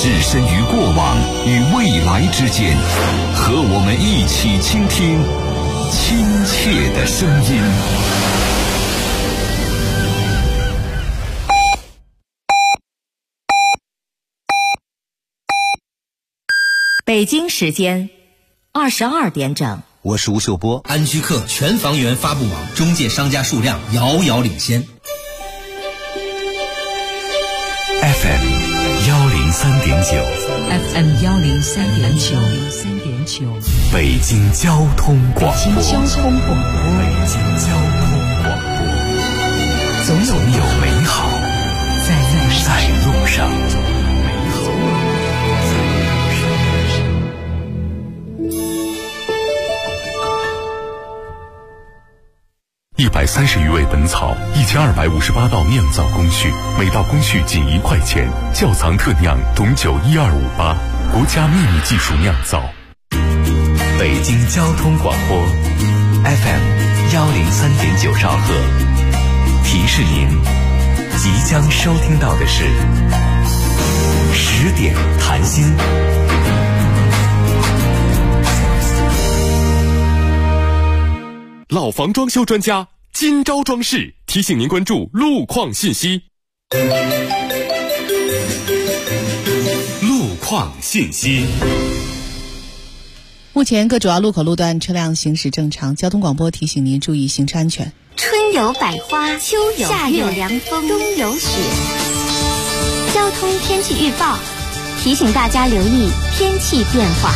置身于过往与未来之间，和我们一起倾听亲切的声音。 北京时间22点整。 我是吴秀波。 安居客全房源发布网中介商家数量遥遥领先。 FM 103.9 FM 103.9 北京交通广播。 北京交通广播，总有美好在路上。130余味本草，1258道酿造工序，每道工序仅1块钱。窖藏特酿董酒12588，国家秘密技术酿造。北京交通广播 FM 103.9兆赫，提示您即将收听到的是10点谈心。 老房装修专家今朝装饰提醒您关注路况信息。路况信息。 目前各主要路口路段车辆行驶正常，交通广播提醒您注意行车安全。 春有百花，秋有夏有凉风，冬有雪。交通天气预报提醒大家留意天气变化。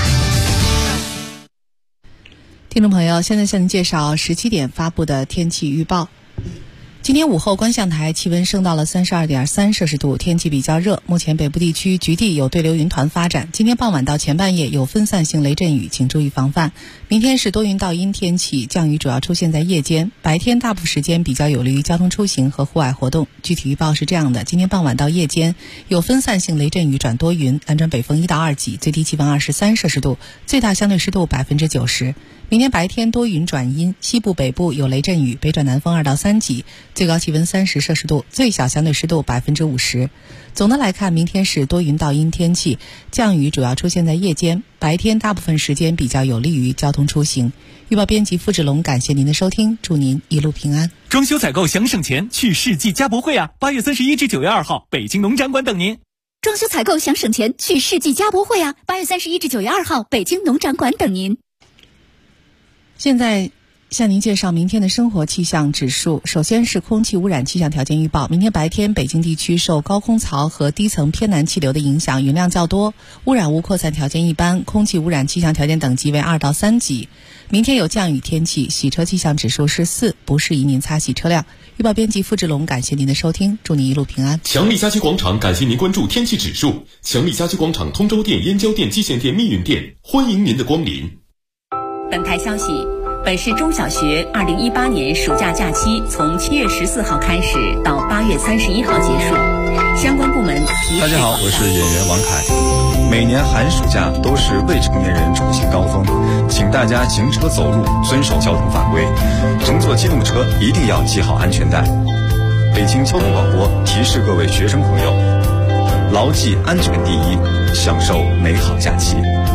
听众朋友，现在向您介绍17点发布的天气预报。今天午后观象台气温升到了32.3摄氏度，天气比较热。目前北部地区局地有对流云团发展，今天傍晚到前半夜有分散性雷阵雨，请注意防范。明天是多云到阴天气，降雨主要出现在夜间，白天大部分时间比较有利于交通出行和户外活动。具体预报是这样的：今天傍晚到夜间有分散性雷阵雨转多云，南转北风1到2级，最低气温23摄氏度，最大相对湿度90%。明天白天多云转阴，西部北部有雷阵雨，北转南风2到3级，最高气温30摄氏度，最小相对湿度50%。总的来看，明天是多云到阴天气，降雨主要出现在夜间，白天大部分时间比较有利于交通出行。预报编辑付志龙，感谢您的收听，祝您一路平安。 装修采购想省钱，去世纪家博会啊！8月31至9月2号，北京农展馆等您。 装修采购想省钱，去世纪家博会啊！8月31至9月2号，北京农展馆等您。 现在向您介绍明天的生活气象指数。首先是空气污染气象条件预报。明天白天北京地区受高空槽和低层偏南气流的影响，云量较多，污染物扩散条件一般，空气污染气象条件等级为2到3级。明天有降雨天气，洗车气象指数是4，不适宜您擦洗车辆。预报编辑付志龙，感谢您的收听，祝您一路平安。 强力家居广场感谢您关注天气指数。强力家居广场通州店、燕郊店、蓟县店、密云店，欢迎您的光临。 本台消息，本市中小学2018年暑假假期从7月14号开始到8月31号结束，相关部门大家好，我是演员王凯。每年寒暑假都是未成年人出行高峰，请大家行车走路遵守交通法规，乘坐机动车一定要系好安全带。北京交通广播提示各位学生朋友，牢记安全第一，享受美好假期。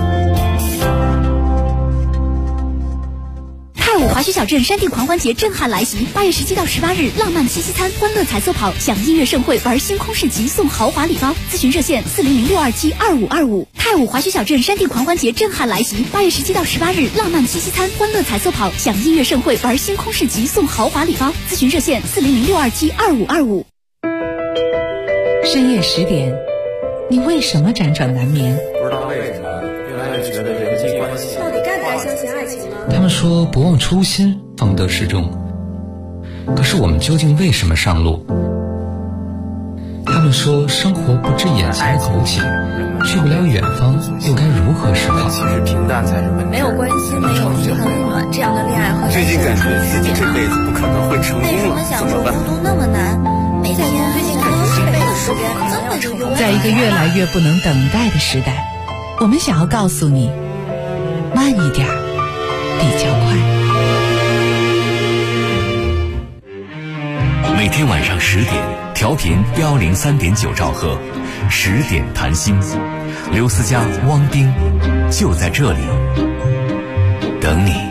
太武华胥小镇山地狂欢节震撼来袭，8月17到18日，浪漫七夕餐、欢乐彩色跑、享音乐盛会、玩星空市集、送豪华礼包。咨询热线40062722525。太武华胥小镇山地狂欢节震撼来袭，8月17到18日，浪漫七夕餐、欢乐彩色跑、享音乐盛会、玩星空市集、送豪华礼包。咨询热线40062722525。 深夜10点，你为什么辗转难眠？ 不知道为什么越来越觉得人际关系到底该不该相信爱情呢？ 他们说不忘初心方得始终，可是我们究竟为什么上路？他们说生活不止眼前苟且，去不了远方又该如何是好？ 其实平淡才是问题。 没有关系，没有遗憾，这样的恋爱和最近感觉自己这辈子不可能会成功了，怎么办？ 孤独那么难，每天最近感觉这辈子时间真的是永远。 在一个越来越不能等待的时代，我们想要告诉你，慢一点比较快。 每天晚上10点， 调频103.9兆赫，10点谈心，刘思佳、汪冰就在这里等你。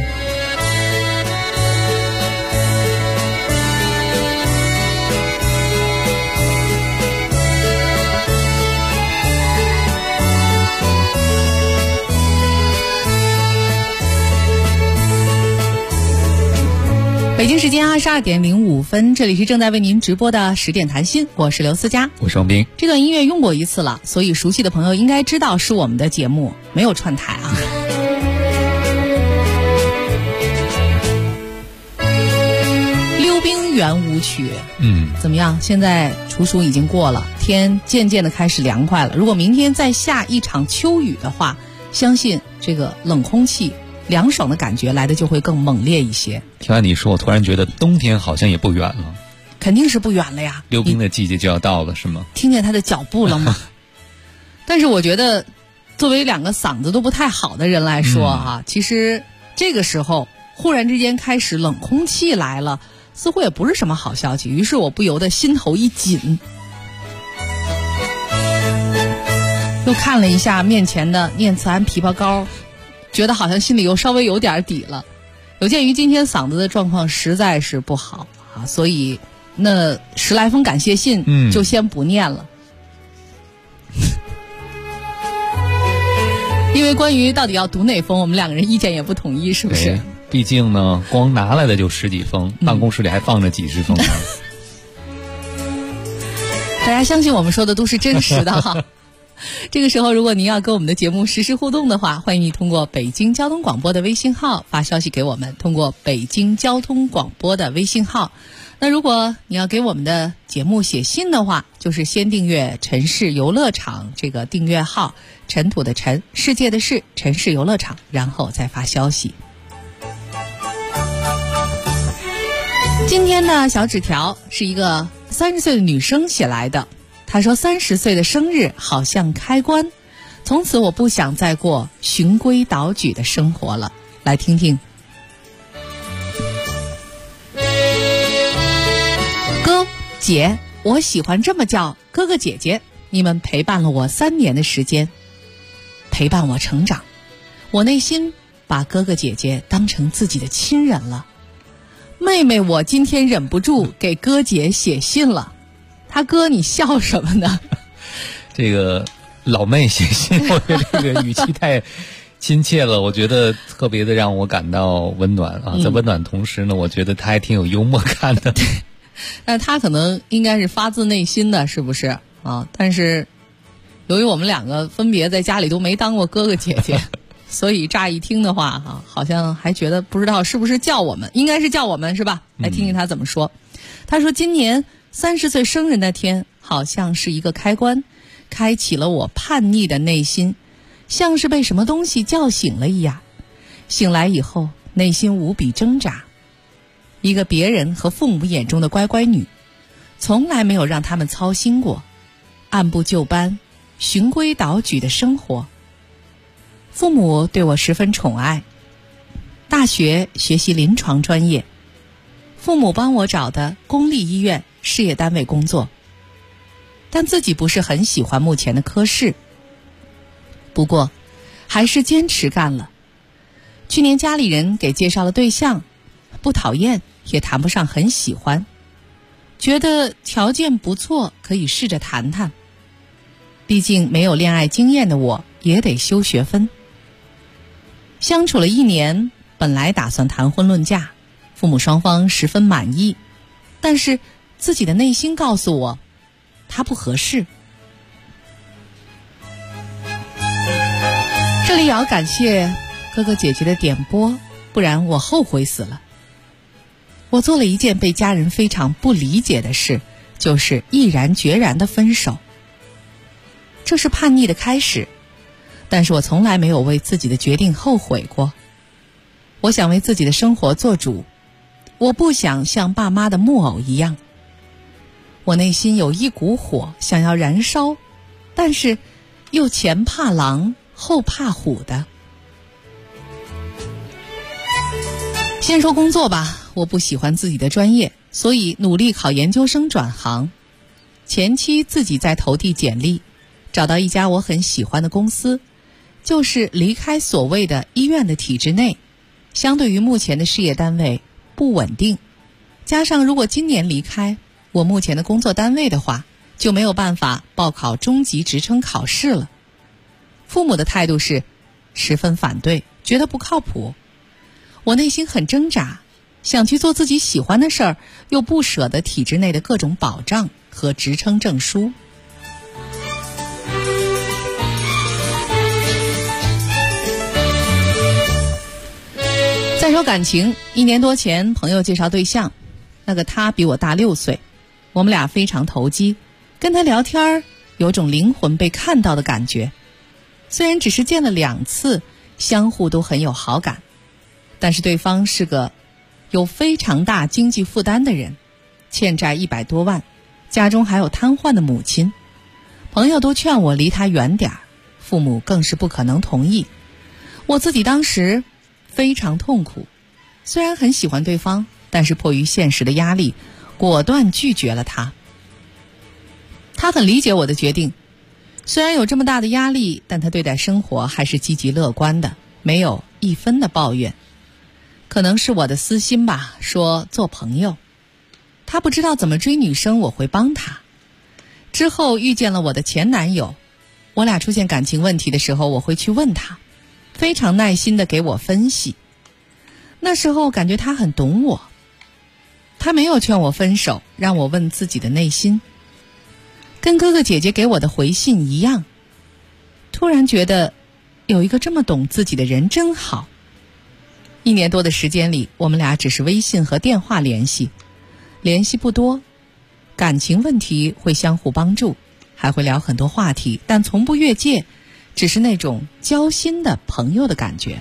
北京时间22点05分，这里是正在为您直播的10点谈心，我是刘思佳， 我是王斌。 这段音乐用过一次了，所以熟悉的朋友应该知道是我们的节目，没有串台啊。溜冰圆舞曲，怎么样？现在处暑已经过了，天渐渐的开始凉快了。如果明天再下一场秋雨的话，相信这个冷空气凉爽的感觉来的就会更猛烈一些。 听完你说，我突然觉得冬天好像也不远了。 肯定是不远了呀， 溜冰的季节就要到了，是吗？ 听见他的脚步了吗？但是我觉得作为两个嗓子都不太好的人来说啊，其实这个时候忽然之间开始冷空气来了，似乎也不是什么好消息。于是我不由得心头一紧，又看了一下面前的念慈庵枇杷膏，觉得好像心里又稍微有点底了。有鉴于今天嗓子的状况实在是不好啊，所以那10来封感谢信就先不念了。因为关于到底要读哪封，我们两个人意见也不统一，是不是？ 毕竟呢，光拿来的就10几封，办公室里还放着几十封呢。 大家相信我们说的都是真实的哈。这个时候，如果您要跟我们的节目实时互动的话，欢迎你通过北京交通广播的微信号发消息给我们，通过北京交通广播的微信号。那如果你要给我们的节目写信的话，就是先订阅城市游乐场这个订阅号，尘土的尘，世界的世，城市游乐场，然后再发消息。今天的小纸条是一个30岁的女生写来的，她说30岁的生日好像开关，从此我不想再过循规蹈矩的生活了。来听听。哥姐，我喜欢这么叫哥哥姐姐，你们陪伴了我3年的时间，陪伴我成长，我内心把哥哥姐姐当成自己的亲人了。妹妹我今天忍不住给哥姐写信了。他哥，你笑什么呢？ 这个老妹写信，我觉得这个语气太亲切了，我觉得特别的让我感到温暖啊。在温暖同时呢，我觉得他还挺有幽默感的。 但他可能应该是发自内心的，是不是啊？但是由于我们两个分别在家里都没当过哥哥姐姐，所以乍一听的话哈，好像还觉得不知道是不是叫我们，应该是叫我们是吧？来听听他怎么说。他说今年30岁生日那天，好像是一个开关，开启了我叛逆的内心，像是被什么东西叫醒了一样。醒来以后，内心无比挣扎。一个别人和父母眼中的乖乖女，从来没有让他们操心过，按部就班、循规蹈矩的生活。父母对我十分宠爱，大学学习临床专业，父母帮我找的公立医院、事业单位工作，但自己不是很喜欢目前的科室，不过还是坚持干了。去年家里人给介绍了对象，不讨厌也谈不上很喜欢，觉得条件不错，可以试着谈谈。毕竟没有恋爱经验的我也得修学分。相处了1年，本来打算谈婚论嫁，父母双方十分满意，但是自己的内心告诉我，他不合适。这里也要感谢哥哥姐姐的点拨，不然我后悔死了。我做了一件被家人非常不理解的事，就是毅然决然的分手。这是叛逆的开始，但是我从来没有为自己的决定后悔过。我想为自己的生活做主，我不想像爸妈的木偶一样。我内心有一股火想要燃烧，但是又前怕狼后怕虎的。先说工作吧，我不喜欢自己的专业， 所以努力考研究生转行。前期自己在投递简历，找到一家我很喜欢的公司，就是离开所谓的医院的体制内，相对于目前的事业单位不稳定，加上如果今年离开我目前的工作单位的话，就没有办法报考中级职称考试了。父母的态度是十分反对，觉得不靠谱。我内心很挣扎，想去做自己喜欢的事儿，又不舍得体制内的各种保障和职称证书。再说感情，1年多前朋友介绍对象，那个他比我大6岁，我们俩非常投机，跟他聊天有种灵魂被看到的感觉。虽然只是见了2次，相互都很有好感，但是对方是个有非常大经济负担的人，欠债100多万，家中还有瘫痪的母亲。朋友都劝我离他远点儿，父母更是不可能同意。我自己当时非常痛苦，虽然很喜欢对方，但是迫于现实的压力，果断拒绝了他。他很理解我的决定，虽然有这么大的压力，但他对待生活还是积极乐观的，没有1分的抱怨。可能是我的私心吧，说做朋友。他不知道怎么追女生，我会帮他。之后遇见了我的前男友，我俩出现感情问题的时候，我会去问他，非常耐心地给我分析。那时候感觉他很懂我，他没有劝我分手，让我问自己的内心。跟哥哥姐姐给我的回信一样，突然觉得有一个这么懂自己的人真好。1年多的时间里，我们俩只是微信和电话联系不多，感情问题会相互帮助，还会聊很多话题，但从不越界，只是那种交心的朋友的感觉。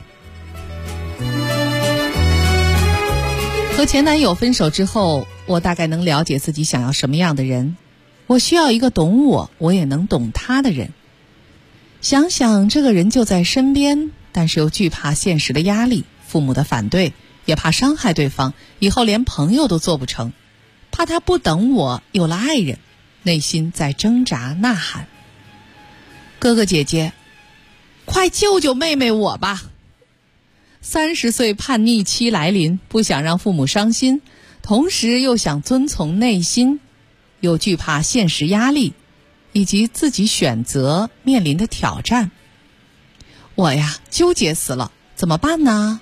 和前男友分手之后，我大概能了解自己想要什么样的人。我需要一个懂我，我也能懂他的人。想想这个人就在身边，但是又惧怕现实的压力，父母的反对，也怕伤害对方，以后连朋友都做不成，怕他不等我，有了爱人，内心在挣扎呐喊。哥哥姐姐，快救救妹妹我吧！30岁叛逆期来临，不想让父母伤心，同时又想遵从内心，又惧怕现实压力，以及自己选择面临的挑战。我呀，纠结死了，怎么办呢？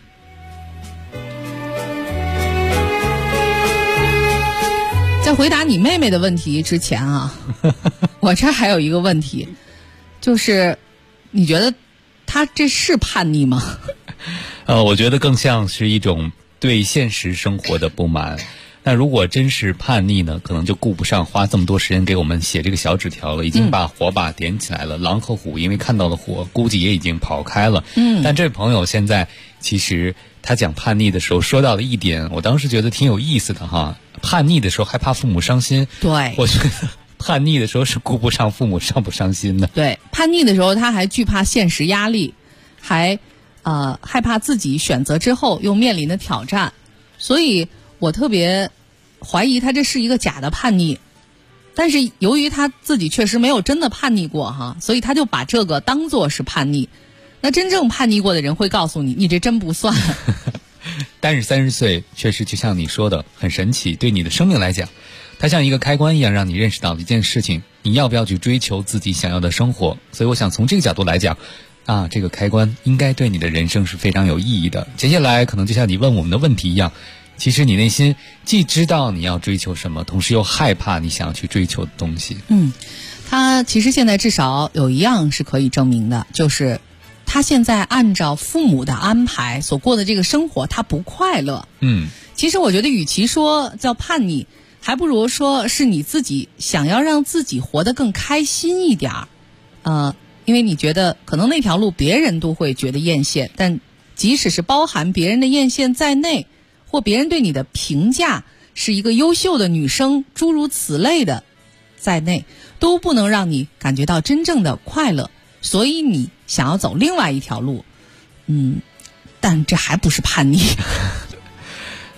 在回答你妹妹的问题之前啊，我这还有一个问题，就是你觉得她这是叛逆吗？ 我觉得更像是一种对现实生活的不满。那如果真是叛逆呢，可能就顾不上花这么多时间给我们写这个小纸条了，已经把火把点起来了。狼和虎因为看到了火，估计也已经跑开了。但这位朋友现在其实他讲叛逆的时候说到了一点，我当时觉得挺有意思的哈。叛逆的时候害怕父母伤心， 对， 我觉得叛逆的时候是顾不上父母伤不伤心的。 对，叛逆的时候他还惧怕现实压力，还害怕自己选择之后又面临的挑战，所以我特别怀疑他这是一个假的叛逆。但是由于他自己确实没有真的叛逆过哈，所以他就把这个当作是叛逆。那真正叛逆过的人会告诉你，你这真不算。 但是30岁确实就像你说的很神奇，对你的生命来讲，它像一个开关一样，让你认识到一件事情，你要不要去追求自己想要的生活。所以我想从这个角度来讲这个开关应该对你的人生是非常有意义的。接下来可能就像你问我们的问题一样，其实你内心既知道你要追求什么，同时又害怕你想要去追求的东西。 他其实现在至少有一样是可以证明的，就是他现在按照父母的安排所过的这个生活，他不快乐。其实我觉得与其说叫叛逆，还不如说是你自己想要让自己活得更开心一点因为你觉得可能那条路别人都会觉得艳羡，但即使是包含别人的艳羡在内，或别人对你的评价是一个优秀的女生诸如此类的在内，都不能让你感觉到真正的快乐。所以你想要走另外一条路，但这还不是叛逆。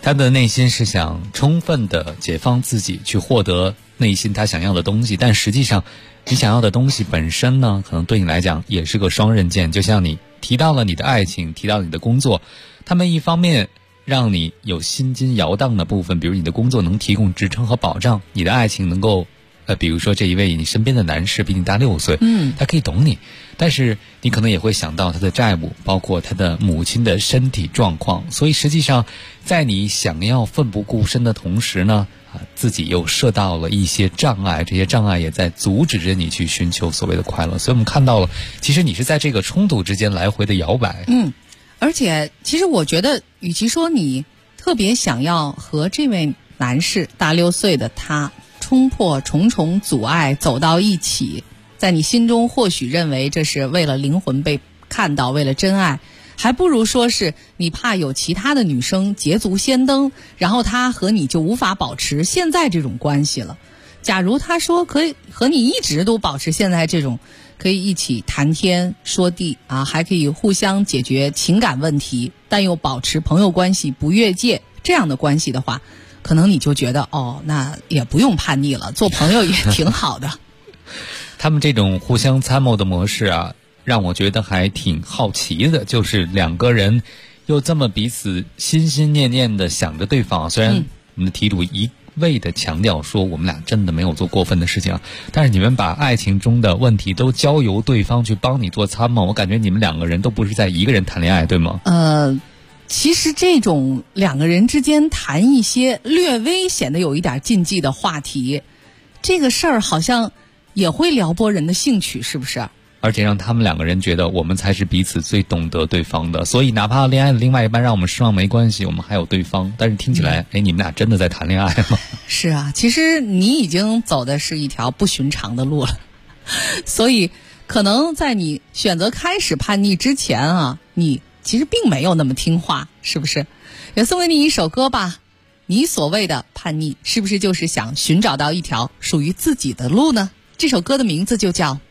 他的内心是想充分的解放自己，去获得内心他想要的东西，但实际上你想要的东西本身呢，可能对你来讲也是个双刃剑。就像你提到了你的爱情，提到了你的工作，他们一方面让你有心惊摇荡的部分，比如你的工作能提供支撑和保障，你的爱情能够比如说这一位你身边的男士比你大6岁，他可以懂你，但是你可能也会想到他的债务，包括他的母亲的身体状况，所以实际上在你想要奋不顾身的同时呢，自己又设到了一些障碍，这些障碍也在阻止着你去寻求所谓的快乐。所以我们看到了，其实你是在这个冲突之间来回的摇摆。 而且其实我觉得，与其说你特别想要和这位男士大6岁的他冲破重重阻碍走到一起，在你心中或许认为这是为了灵魂被看到，为了真爱，还不如说是你怕有其他的女生捷足先登，然后他和你就无法保持现在这种关系了。假如他说可以和你一直都保持现在这种，可以一起谈天说地还可以互相解决情感问题，但又保持朋友关系不越界这样的关系的话，可能你就觉得那也不用叛逆了，做朋友也挺好的。 他们这种互相参谋的模式让我觉得还挺好奇的，就是两个人又这么彼此心心念念的想着对方。虽然我们的题主一味的强调说我们俩真的没有做过分的事情，但是你们把爱情中的问题都交由对方去帮你做参谋，我感觉你们两个人都不是在一个人谈恋爱，对吗？ 其实这种两个人之间谈一些略微显得有一点禁忌的话题，这个事儿好像也会撩拨人的兴趣，是不是？ 而且让他们两个人觉得我们才是彼此最懂得对方的，所以哪怕恋爱的另外一半让我们失望没关系，我们还有对方。但是听起来你们俩真的在谈恋爱吗？ 是啊，其实你已经走的是一条不寻常的路了，所以可能在你选择开始叛逆之前你其实并没有那么听话，是不是？也送给你一首歌吧，你所谓的叛逆是不是就是想寻找到一条属于自己的路呢？这首歌的名字就叫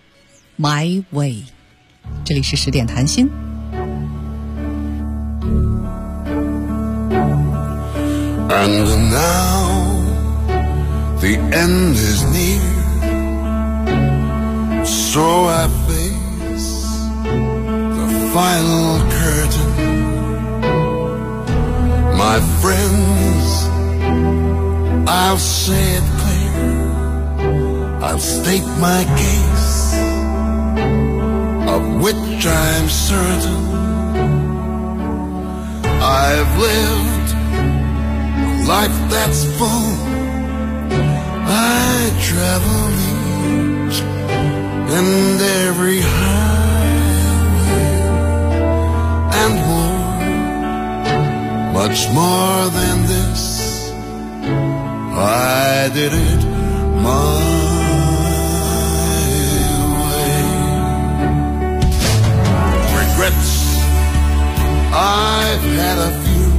My Way。 这里是10点谈心。 And now the end is near, so I face the final curtain. My friends, I'll say it clear, I'll state my case, of which I'm certain. I've lived a life that's full, I travel each and every highway and more, much more than this. I did it my way. Regrets, I've had a few,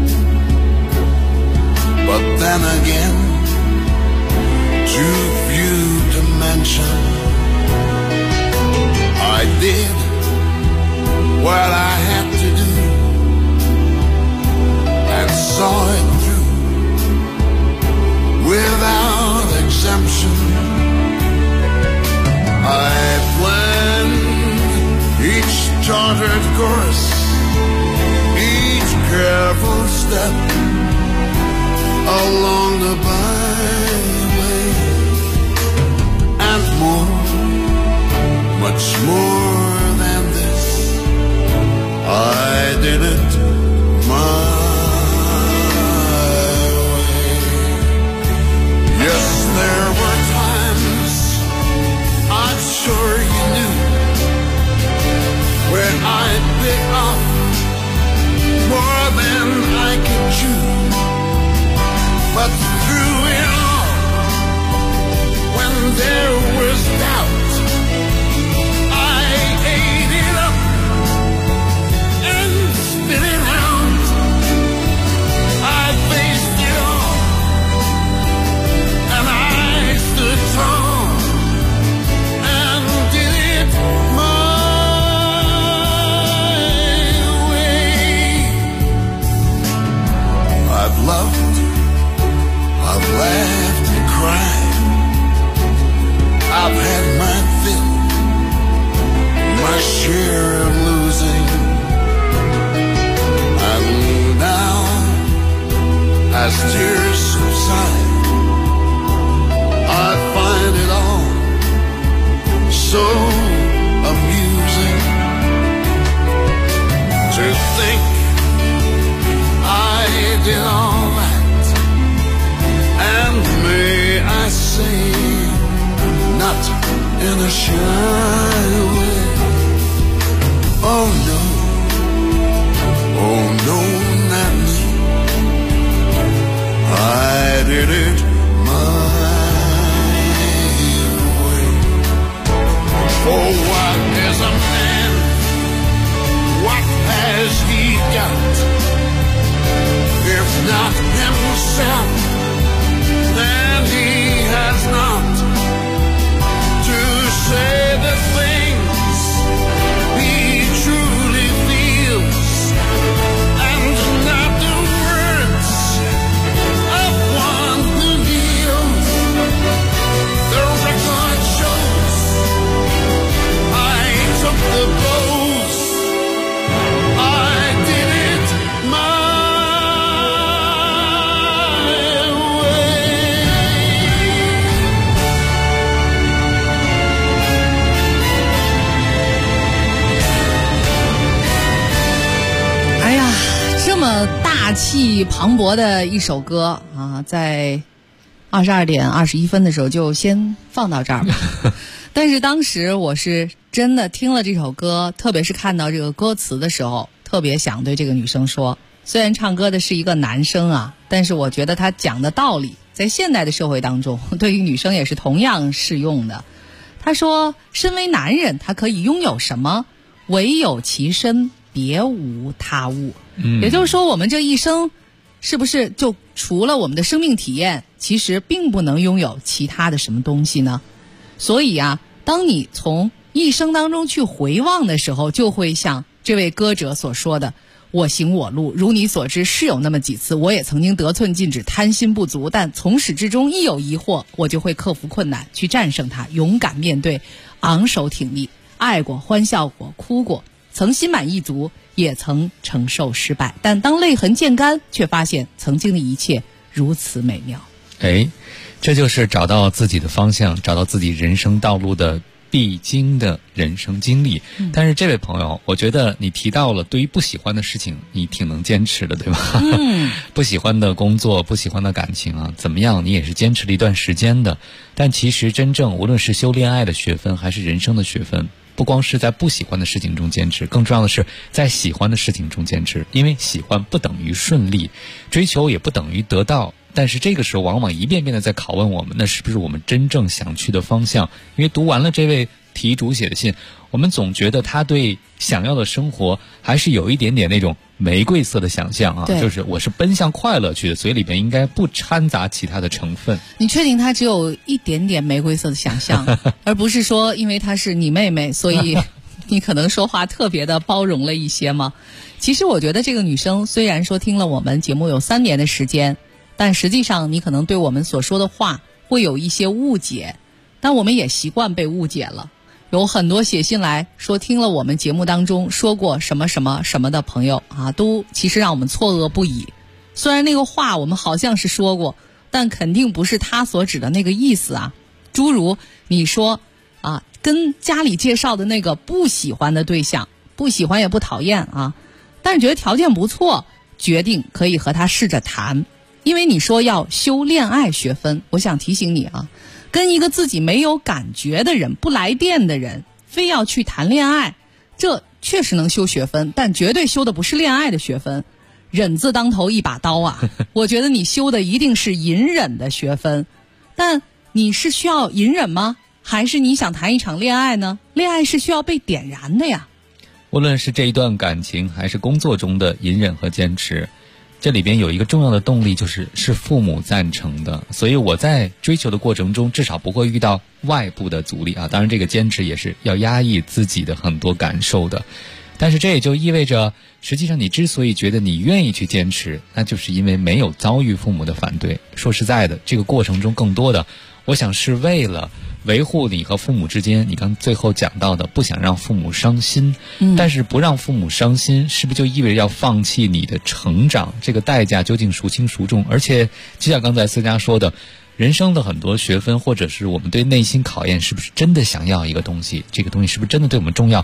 but then again, too few to mention. I did what I had to do and saw it through without exemption. I planned each chartered course, each careful step along the byway, and more, much more than this, I did it my way. Yes, there were times, I'm sure you knew, where I bit off more than I could chew. But through it all, when there was doubt, I to think I did all that, and may I say, not in a shy way. Oh no, not me. I did it my way. For what is a man? What has he got? If not himself, then he has not to say the things he truly feels, and not the words of one who kneels. The record shows I took the blows. I did it my 这么大气磅礴的一首歌啊，在22点21分的时候就先放到这儿吧。但是当时我是真的听了这首歌，特别是看到这个歌词的时候，特别想对这个女生说，虽然唱歌的是一个男生啊，但是我觉得他讲的道理在现代的社会当中对于女生也是同样适用的。他说，身为男人他可以拥有什么？唯有其身，别无他物。也就是说，我们这一生是不是就除了我们的生命体验，其实并不能拥有其他的什么东西呢？所以啊，当你从一生当中去回望的时候，就会像这位歌者所说的，我行我路，如你所知，是有那么几次我也曾经得寸进尺，贪心不足，但从始至终一有疑惑，我就会克服困难，去战胜它，勇敢面对，昂首挺立，爱过，欢笑过，哭过，曾心满意足，也曾承受失败，但当泪痕渐干，却发现曾经的一切如此美妙。 这就是找到自己的方向，找到自己人生道路的必经的人生经历。但是这位朋友，我觉得你提到了对于不喜欢的事情你挺能坚持的，对吧？不喜欢的工作，不喜欢的感情啊，怎么样你也是坚持了一段时间的。但其实真正无论是修恋爱的学分还是人生的学分，不光是在不喜欢的事情中坚持，更重要的是在喜欢的事情中坚持。因为喜欢不等于顺利，追求也不等于得到，但是这个时候往往一遍遍的在拷问我们，那是不是我们真正想去的方向？因为读完了这位题主写的信，我们总觉得他对想要的生活还是有一点点那种玫瑰色的想象啊，就是我是奔向快乐去的，所以里边应该不掺杂其他的成分。 你确定他只有一点点玫瑰色的想象，而不是说因为她是你妹妹，所以你可能说话特别的包容了一些吗？其实我觉得这个女生虽然说听了我们节目有3年的时间，但实际上你可能对我们所说的话会有一些误解，但我们也习惯被误解了。有很多写信来说听了我们节目当中说过什么什么什么的朋友啊，都其实让我们错愕不已。虽然那个话我们好像是说过，但肯定不是他所指的那个意思啊。诸如你说啊，跟家里介绍的那个不喜欢的对象，不喜欢也不讨厌啊，但是觉得条件不错，决定可以和他试着谈。因为你说要修恋爱学分，我想提醒你啊，跟一个自己没有感觉的人，不来电的人，非要去谈恋爱，这确实能修学分，但绝对修的不是恋爱的学分。忍字当头一把刀啊，我觉得你修的一定是隐忍的学分。但你是需要隐忍吗？还是你想谈一场恋爱呢？恋爱是需要被点燃的呀。 无论是这一段感情还是工作中的隐忍和坚持，这里边有一个重要的动力，就是父母赞成的。所以我在追求的过程中至少不会遇到外部的阻力啊。当然这个坚持也是要压抑自己的很多感受的，但是这也就意味着实际上你之所以觉得你愿意去坚持，那就是因为没有遭遇父母的反对。说实在的，这个过程中更多的我想是为了维护你和父母之间，你刚最后讲到的不想让父母伤心，但是不让父母伤心是不是就意味着要放弃你的成长？这个代价究竟孰轻孰重？而且就像刚才思佳说的，人生的很多学分，或者是我们对内心考验，是不是真的想要一个东西，这个东西是不是真的对我们重要，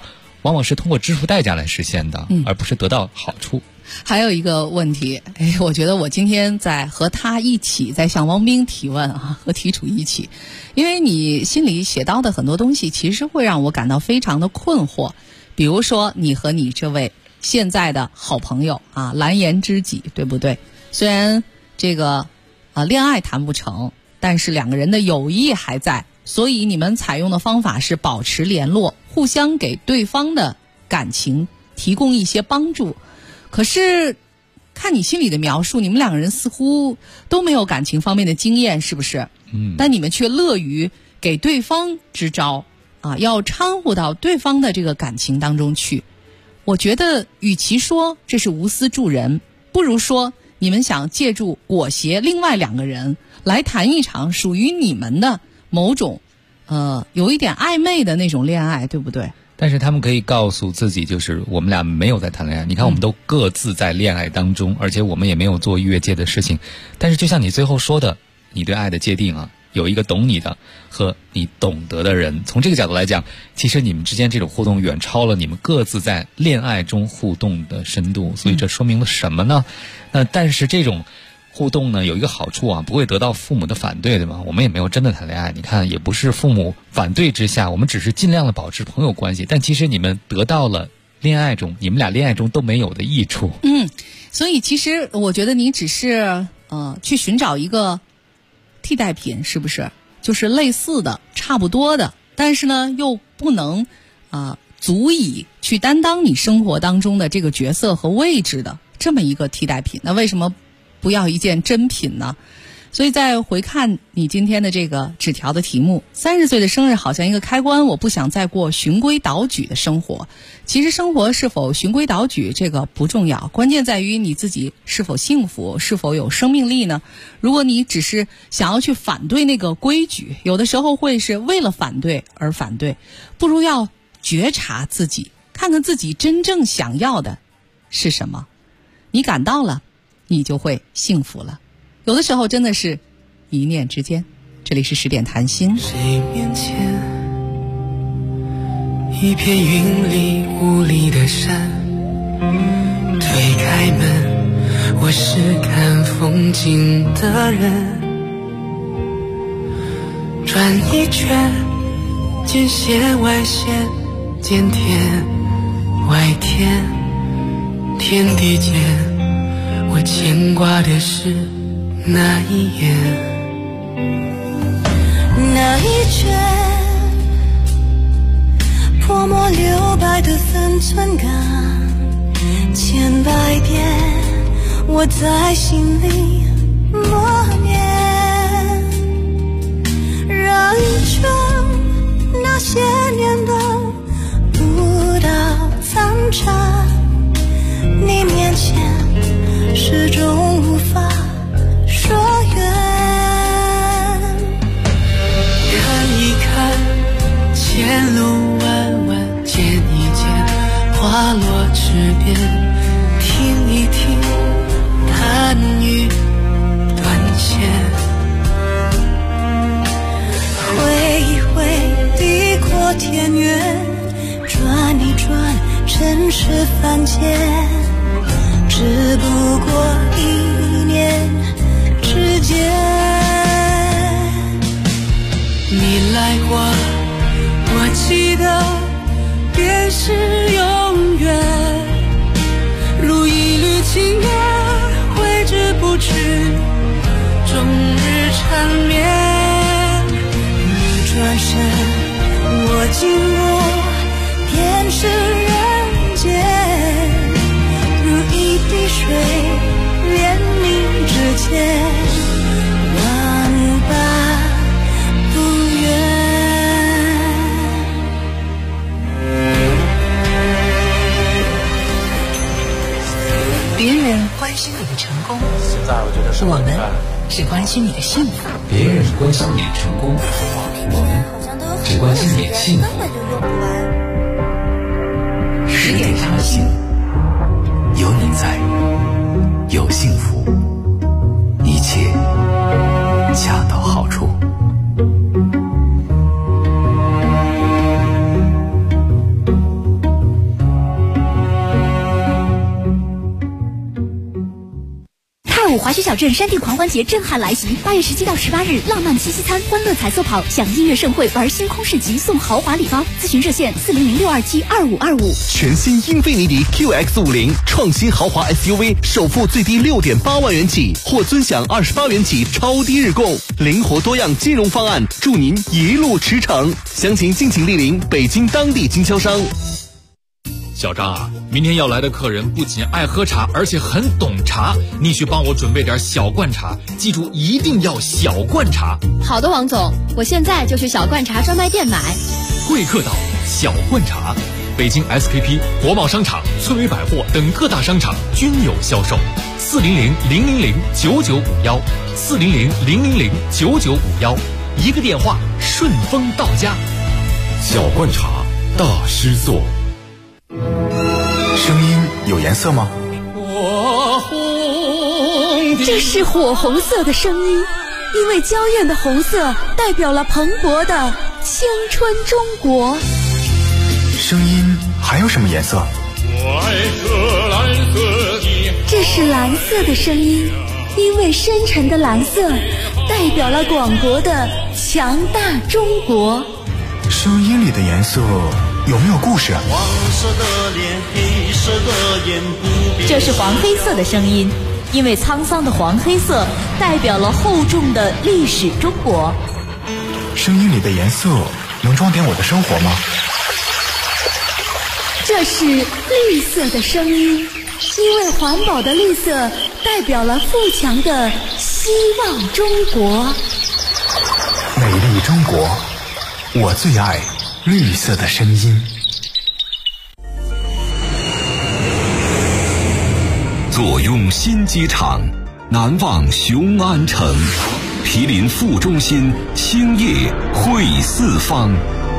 往往是通过支付代价来实现的，而不是得到好处。 还有一个问题，我觉得我今天在和他一起在向汪冰提问啊，和题主一起，因为你心里写到的很多东西，其实会让我感到非常的困惑。比如说，你和你这位现在的好朋友啊，蓝颜知己，对不对？虽然这个恋爱谈不成，但是两个人的友谊还在，所以你们采用的方法是保持联络，互相给对方的感情提供一些帮助。可是看你心里的描述，你们两个人似乎都没有感情方面的经验，是不是？但你们却乐于给对方支招啊，要掺和到对方的这个感情当中去。我觉得与其说这是无私助人，不如说你们想借助裹挟另外两个人来谈一场属于你们的某种有一点暧昧的那种恋爱，对不对？ 但是他们可以告诉自己，就是我们俩没有在谈恋爱，你看我们都各自在恋爱当中，而且我们也没有做越界的事情。但是就像你最后说的，你对爱的界定啊，有一个懂你的和你懂得的人，从这个角度来讲，其实你们之间这种互动远超了你们各自在恋爱中互动的深度。所以这说明了什么呢？但是这种互动呢有一个好处啊，不会得到父母的反对，对吧？我们也没有真的谈恋爱，你看也不是父母反对之下，我们只是尽量的保持朋友关系，但其实你们得到了恋爱中你们俩恋爱中都没有的益处。 所以其实我觉得你只是去寻找一个替代品，是不是？就是类似的差不多的，但是呢又不能足以去担当你生活当中的这个角色和位置的这么一个替代品。那为什么不要一件真品呢？所以再回看你今天的这个纸条的题目，30岁的生日好像一个开关，我不想再过循规蹈矩的生活。其实生活是否循规蹈矩这个不重要，关键在于你自己是否幸福，是否有生命力呢？如果你只是想要去反对那个规矩，有的时候会是为了反对而反对，不如要觉察自己，看看自己真正想要的是什么。你感到了，你就会幸福了。有的时候真的是一念之间。这里是10点谈心。 谁面前一片云里雾里的山，推开门，我是看风景的人，转一圈，见线外线，见天外天，天地间我牵挂的是那一眼， 那一圈泼墨留白的分寸感，千百遍我在心里默念，绕一圈那些年的不到残渣，你面前始终无法说远， 看一看前路弯弯，见一见花落池边，听一听弹语断线， 挥一挥地阔天远，转一转尘世凡间，只不过一念之间。 你来过，我记得便是永远，如一缕青烟，挥之不去，终日缠绵。 你转身，我经过，便是人间，如一滴水，连你之间，万般不愿。 别人关心你的成功，我们只关心你的幸福。 别人关心你的成功，我们只关心你的幸福。 10点谈心，有你在，有幸福，一切恰到好处。 滑雪小镇山地狂欢节震撼来袭，8月17到18日，浪漫七夕餐、欢乐彩色跑、享音乐盛会、玩星空市集、送豪华礼包。咨询热线400-627-2525。 全新英菲尼迪 QX50 创新豪华 SUV， 首付最低6.8万元起，或尊享28元起超低日供，灵活多样金融方案，祝您一路驰骋。详情敬请莅临北京当地经销商。 小张啊，明天要来的客人不仅爱喝茶，而且很懂茶，你去帮我准备点小罐茶，记住一定要小罐茶。 好的，王总，我现在就去小罐茶专卖店买。 贵客岛小罐茶，北京 SKP、国贸商场、村委百货等各大商场均有销售。400-000-9951，400-000-9951，一个电话顺丰到家。 小罐茶大师座。 声音有颜色吗？ 这是火红色的声音，因为娇艳的红色代表了蓬勃的青春中国。 声音还有什么颜色？ 这是蓝色的声音，因为深沉的蓝色代表了广博的强大中国。 声音里的颜色有没有故事？ 黄色的脸，黑色的眼， 这是黄黑色的声音，因为沧桑的黄黑色代表了厚重的历史中国。 声音里的颜色能装点我的生活吗？ 这是绿色的声音，因为环保的绿色代表了富强的希望中国。 美丽中国，我最爱绿色的声音。 坐拥新机场，难忘雄安城，毗邻副中心，兴业汇四方。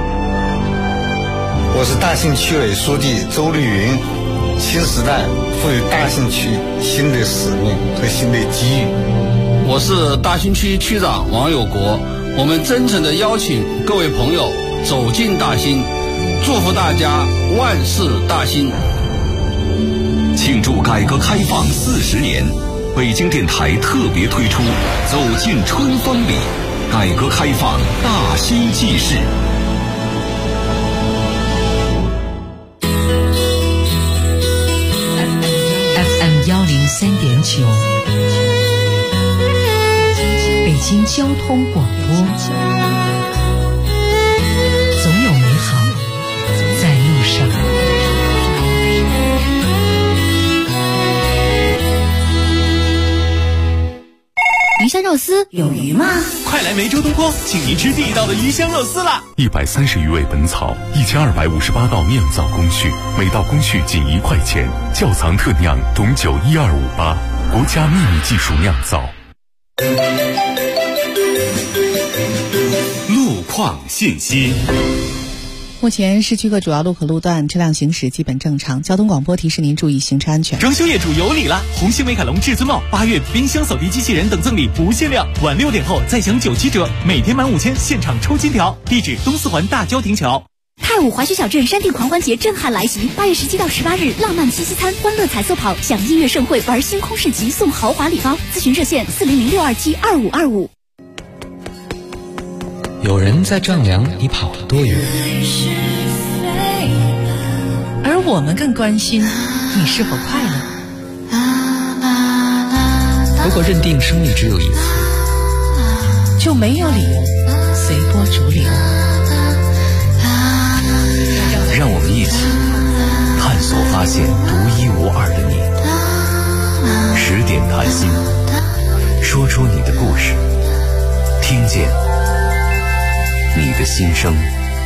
我是大兴区委书记周丽云。新时代赋予大兴区新的使命和新的机遇。 我是大兴区区长王有国。我们真诚地邀请各位朋友走进大兴，祝福大家万事大兴。 庆祝改革开放40年，北京电台特别推出走进春风里，改革开放大兴纪事。 103.9，北京交通广播，总有美好在路上。 鱼香肉丝有鱼吗？ 快来梅州东坡，请您吃地道的鱼香肉丝啦 ！130余味本草，1258道酿造工序，每道工序仅1块钱，窖藏特酿董酒12588，国家秘密技术酿造。 路况信息。 目前市区各主要路口路段车辆行驶基本正常，交通广播提示您注意行车安全。 装修业主有礼了！红星美凯龙至尊帽8月冰箱扫地机器人等赠礼不限量，晚6点后再享97折，每天满5000现场抽金条。地址东四环大郊亭桥。 太武滑雪小镇山地狂欢节震撼来袭，8月17到18日，浪漫七夕餐、欢乐彩色跑、享音乐盛会、玩星空市集、送豪华礼包。咨询热线400-627-2525。 有人在丈量你跑了多远， 而我们更关心你是否快乐。 如果认定生命只有一次， 就没有理由随波逐流。 让我们一起探索发现独一无二的你。10点谈心，说出你的故事，听见你的心声。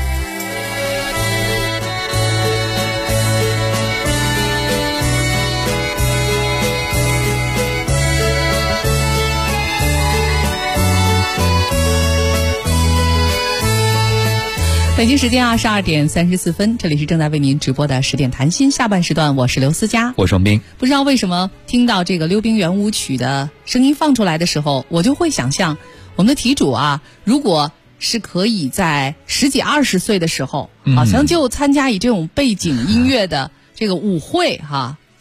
北京时间22点34分，这里是正在为您直播的10点谈心下半时段，我是刘思佳， 我是王斌。 不知道为什么听到这个溜冰圆舞曲的声音放出来的时候，我就会想象我们的题主啊，如果是可以在10几20岁的时候，好像就参加以这种背景音乐的这个舞会哈，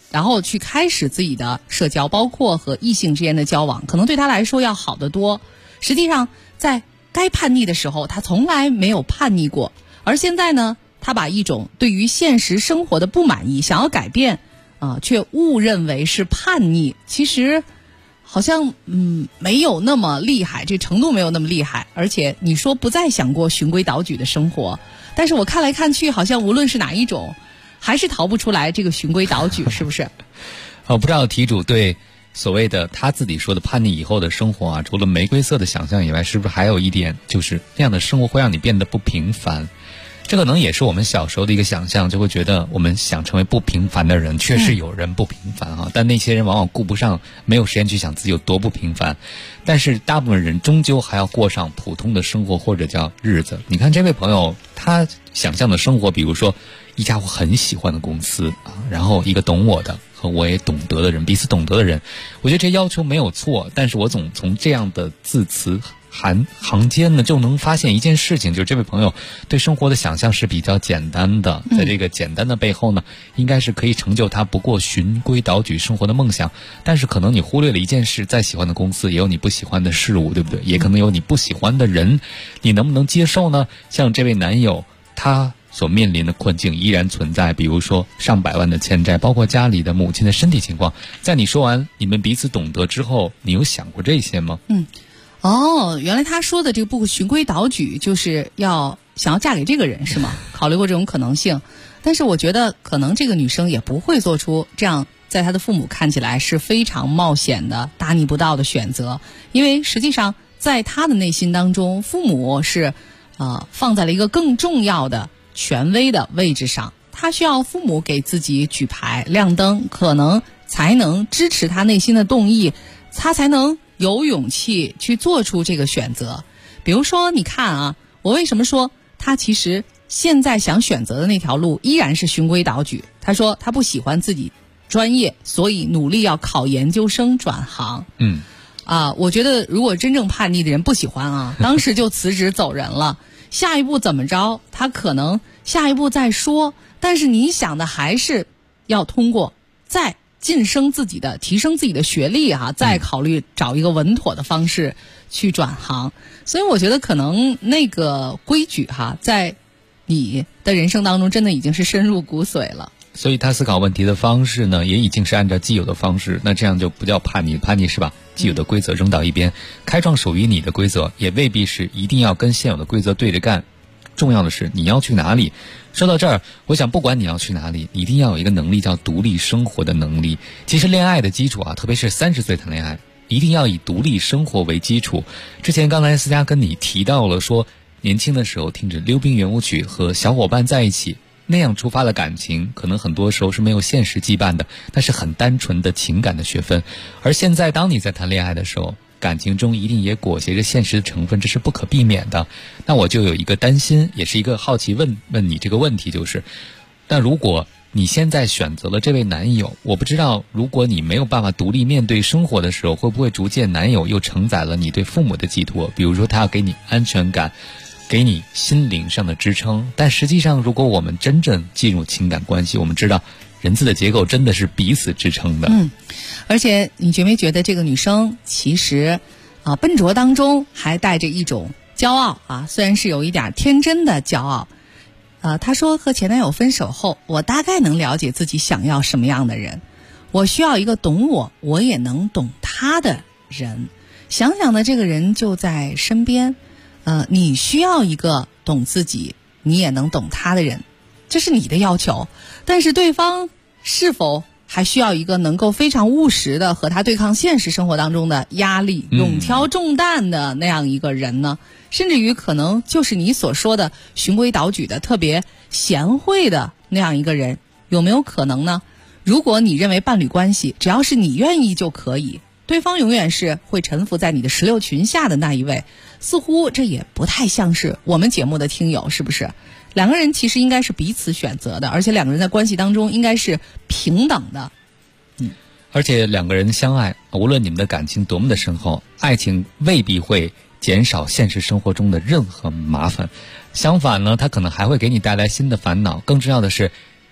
然后去开始自己的社交，包括和异性之间的交往，可能对他来说要好得多。实际上在该叛逆的时候他从来没有叛逆过，而现在呢，他把一种对于现实生活的不满意想要改变却误认为是叛逆，其实好像没有那么厉害，这程度没有那么厉害。而且你说不再想过循规蹈矩的生活，但是我看来看去好像无论是哪一种还是逃不出来这个循规蹈矩，是不是？ 不知道题主对所谓的他自己说的叛逆以后的生活啊，除了玫瑰色的想象以外，是不是还有一点就是这样的生活会让你变得不平凡？这可能也是我们小时候的一个想象，就会觉得我们想成为不平凡的人，确实有人不平凡啊，但那些人往往顾不上，没有时间去想自己有多不平凡。但是大部分人终究还要过上普通的生活或者叫日子。你看这位朋友他想象的生活，比如说一家我很喜欢的公司然后一个懂我的和我也懂得的人，彼此懂得的人，我觉得这要求没有错，但是我总从这样的字词行间呢，就能发现一件事情，就是这位朋友对生活的想象是比较简单的，在这个简单的背后呢，应该是可以成就他不过循规蹈矩生活的梦想。但是可能你忽略了一件事，再喜欢的公司也有你不喜欢的事物，对不对？也可能有你不喜欢的人，你能不能接受呢？像这位男友，他所面临的困境依然存在，比如说上百万的欠债，包括家里的母亲的身体情况。在你说完你们彼此懂得之后，你有想过这些吗？ 原来他说的这个不循规蹈矩就是想要嫁给这个人是吗？考虑过这种可能性。但是我觉得可能这个女生也不会做出这样在她的父母看起来是非常冒险的大逆不道的选择，因为实际上在她的内心当中，父母是放在了一个更重要的权威的位置上，她需要父母给自己举牌亮灯，可能才能支持她内心的动意，她才能有勇气去做出这个选择。比如说你看我为什么说他其实现在想选择的那条路依然是循规蹈矩。他说他不喜欢自己专业，所以努力要考研究生转行。我觉得如果真正叛逆的人不喜欢当时就辞职走人了，下一步怎么着他可能下一步再说，但是你想的还是要通过再提升自己的学历再考虑找一个稳妥的方式去转行。所以我觉得可能那个规矩在你的人生当中真的已经是深入骨髓了。 所以他思考问题的方式呢，也已经是按照既有的方式，那这样就不叫叛逆。叛逆是把既有的规则扔到一边，开创属于你的规则，也未必是一定要跟现有的规则对着干。重要的是你要去哪里。说到这儿，我想不管你要去哪里，你一定要有一个能力叫独立生活的能力。其实恋爱的基础特别是30岁谈恋爱，一定要以独立生活为基础。之前刚才思佳跟你提到了说，年轻的时候听着溜冰圆舞曲和小伙伴在一起，那样出发的感情可能很多时候是没有现实羁绊的，那是很单纯的情感的学分。而现在当你在谈恋爱的时候，感情中一定也裹挟着现实的成分，这是不可避免的。那我就有一个担心，也是一个好奇问你这个问题，就是那如果你现在选择了这位男友，我不知道如果你没有办法独立面对生活的时候，会不会逐渐男友又承载了你对父母的寄托，比如说他要给你安全感，给你心灵上的支撑。但实际上如果我们真正进入情感关系，我们知道人字的结构真的是彼此支撑的。 而且你觉没觉得这个女生其实笨拙当中还带着一种骄傲虽然是有一点天真的骄傲。她说和前男友分手后，我大概能了解自己想要什么样的人，我需要一个懂我也能懂他的人。想想呢，这个人就在身边。你需要一个懂自己你也能懂他的人，这是你的要求。但是对方是否还需要一个能够非常务实的和他对抗现实生活当中的压力，勇挑重担的那样一个人呢？甚至于可能就是你所说的循规蹈矩的特别贤惠的那样一个人，有没有可能呢？如果你认为伴侣关系只要是你愿意就可以，对方永远是会臣服在你的石榴裙下的那一位，似乎这也不太像是我们节目的听友，是不是？两个人其实应该是彼此选择的，而且两个人在关系当中应该是平等的。 而且两个人相爱，无论你们的感情多么的深厚，爱情未必会减少现实生活中的任何麻烦，相反呢，它可能还会给你带来新的烦恼。更重要的是，你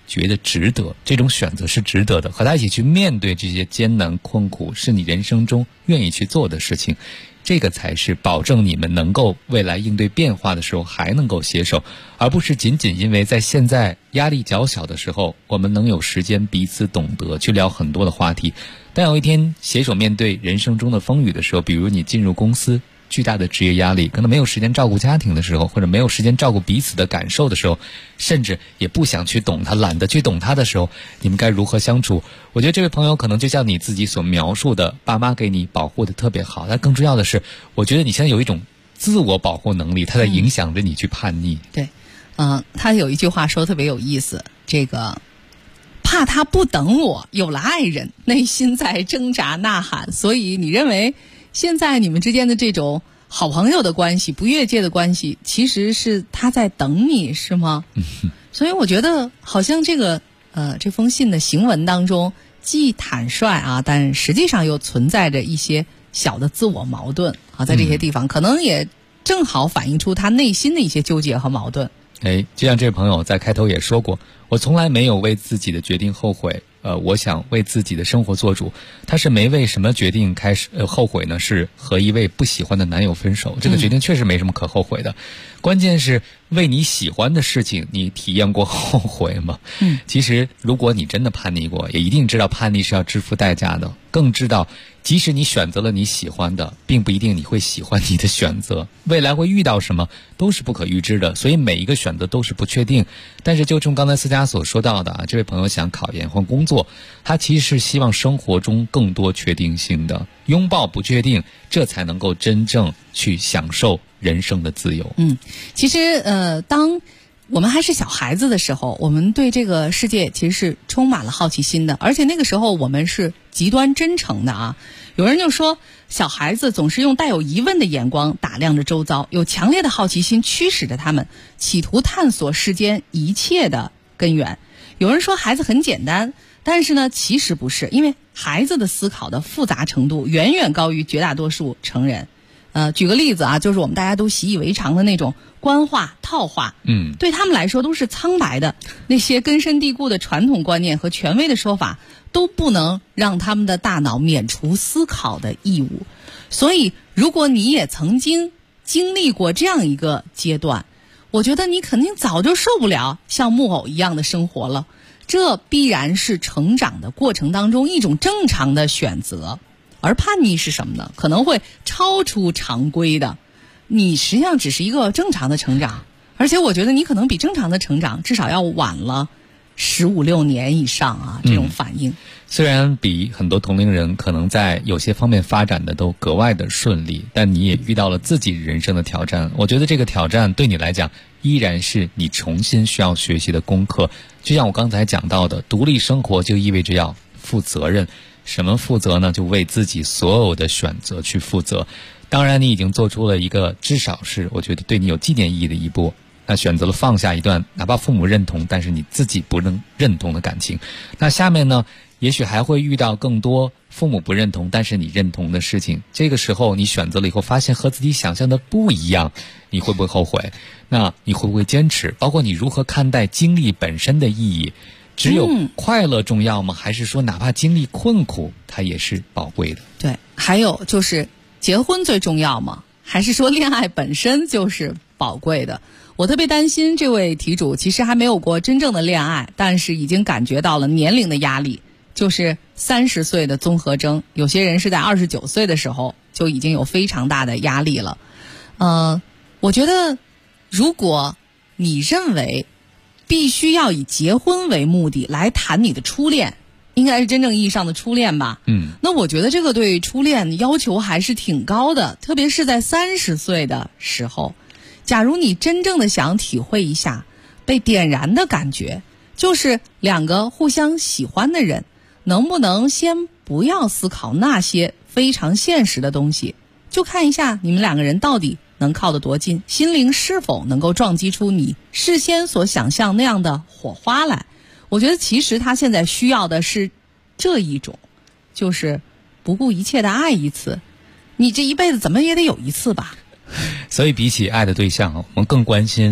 觉得值得，这种选择是值得的，和他一起去面对这些艰难困苦，是你人生中愿意去做的事情，这个才是保证你们能够未来应对变化的时候还能够携手，而不是仅仅因为在现在压力较小的时候，我们能有时间彼此懂得去聊很多的话题，但有一天携手面对人生中的风雨的时候，比如你进入公司巨大的职业压力，可能没有时间照顾家庭的时候，或者没有时间照顾彼此的感受的时候，甚至也不想去懂他，懒得去懂他的时候，你们该如何相处？我觉得这位朋友可能就像你自己所描述的，爸妈给你保护的特别好，但更重要的是，我觉得你现在有一种自我保护能力，它在影响着你去叛逆。 对，他有一句话说特别有意思，这个怕他不等我，有了爱人，内心在挣扎呐喊。所以你认为现在你们之间的这种好朋友的关系，不越界的关系，其实是他在等你，是吗？所以我觉得好像这封信的行文当中既坦率啊，但实际上又存在着一些小的自我矛盾啊，在这些地方可能也正好反映出他内心的一些纠结和矛盾。 就像这位朋友在开头也说过，我从来没有为自己的决定后悔，我想为自己的生活做主。他是没为什么决定开始后悔呢？是和一位不喜欢的男友分手，这个决定确实没什么可后悔的。关键是为你喜欢的事情，你体验过后悔吗？其实如果你真的叛逆过，也一定知道叛逆是要支付代价的，更知道即使你选择了你喜欢的，并不一定你会喜欢你的选择，未来会遇到什么都是不可预知的，所以每一个选择都是不确定。但是就从刚才思佳所说到的这位朋友想考研或工作，他其实是希望生活中更多确定性的，拥抱不确定，这才能够真正去享受人生的自由。 其实当我们还是小孩子的时候，我们对这个世界其实是充满了好奇心的，而且那个时候我们是极端真诚的啊。有人就说小孩子总是用带有疑问的眼光打量着周遭，有强烈的好奇心驱使着他们，企图探索世间一切的根源。有人说孩子很简单，但是呢其实不是，因为孩子的思考的复杂程度远远高于绝大多数成人。举个例子啊，就是我们大家都习以为常的那种官话套话，对他们来说都是苍白的，那些根深蒂固的传统观念和权威的说法都不能让他们的大脑免除思考的义务。所以如果你也曾经经历过这样一个阶段，我觉得你肯定早就受不了像木偶一样的生活了，这必然是成长的过程当中一种正常的选择。而叛逆是什么呢？可能会超出常规的，你实际上只是一个正常的成长，而且我觉得你可能比正常的成长至少要晚了15、16年以上啊，这种反应。 虽然比很多同龄人可能在有些方面发展的都格外的顺利，但你也遇到了自己人生的挑战。我觉得这个挑战对你来讲依然是你重新需要学习的功课。就像我刚才讲到的，独立生活就意味着要负责任。什么负责呢？就为自己所有的选择去负责。当然你已经做出了一个至少是我觉得对你有纪念意义的一步，那选择了放下一段哪怕父母认同但是你自己不能认同的感情。那下面呢，也许还会遇到更多父母不认同但是你认同的事情，这个时候你选择了以后发现和自己想象的不一样，你会不会后悔？那你会不会坚持？包括你如何看待经历本身的意义，只有快乐重要吗？还是说哪怕经历困苦它也是宝贵的？ 对，还有就是结婚最重要吗？还是说恋爱本身就是宝贵的？我特别担心这位题主其实还没有过真正的恋爱，但是已经感觉到了年龄的压力，就是30岁的综合征，有些人是在29岁的时候就已经有非常大的压力了。我觉得如果你认为必须要以结婚为目的来谈你的初恋，应该是真正意义上的初恋吧。那我觉得这个对初恋要求还是挺高的，特别是在30岁的时候。假如你真正的想体会一下被点燃的感觉，就是两个互相喜欢的人能不能先不要思考那些非常现实的东西，就看一下你们两个人到底能靠得多近，心灵是否能够撞击出你事先所想象那样的火花来。我觉得其实他现在需要的是这一种，就是不顾一切的爱一次，你这一辈子怎么也得有一次吧。 所以比起爱的对象，我们更关心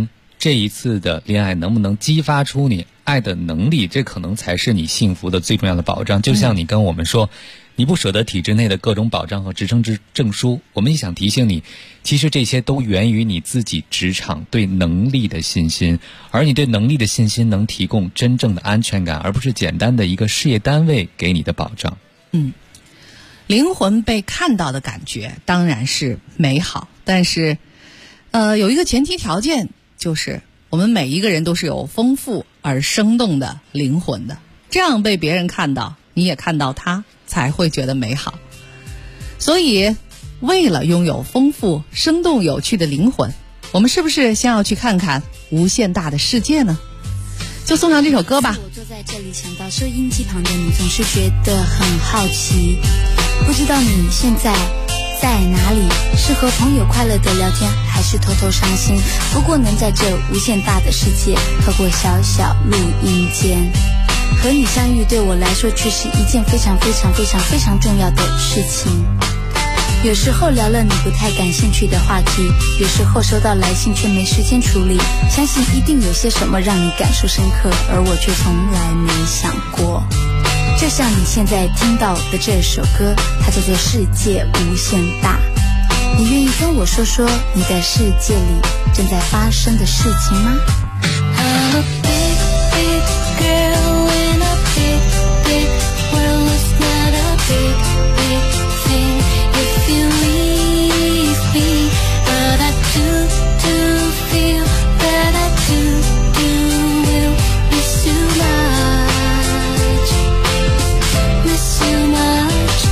这一次的恋爱能不能激发出你爱的能力，这可能才是你幸福的最重要的保障。就像你跟我们说，你不舍得体制内的各种保障和职称证书，我们也想提醒你，其实这些都源于你自己职场对能力的信心，而你对能力的信心能提供真正的安全感，而不是简单的一个事业单位给你的保障。 灵魂被看到的感觉当然是美好，但是有一个前提条件，就是我们每一个人都是有丰富而生动的灵魂的，这样被别人看到，你也看到他，才会觉得美好。所以为了拥有丰富生动有趣的灵魂，我们是不是先要去看看无限大的世界呢？就送上这首歌吧。 我坐在这里想到收音机旁的你，总是觉得很好奇，不知道你现在在哪里，是和朋友快乐的聊天，还是偷偷伤心。不过能在这无限大的世界，透过小小录音间和你相遇，对我来说却是一件非常非常非常非常重要的事情。有时候聊了你不太感兴趣的话题，有时候收到来信却没时间处理，相信一定有些什么让你感受深刻，而我却从来没想过。就像你现在听到的这首歌，它叫做《世界无限大》，你愿意跟我说说你的世界里正在发生的事情吗？ I'm a big, big girl in a big, big world. It's not a big, big thing if you leave me, but I do feel that I do will miss you much, miss you much.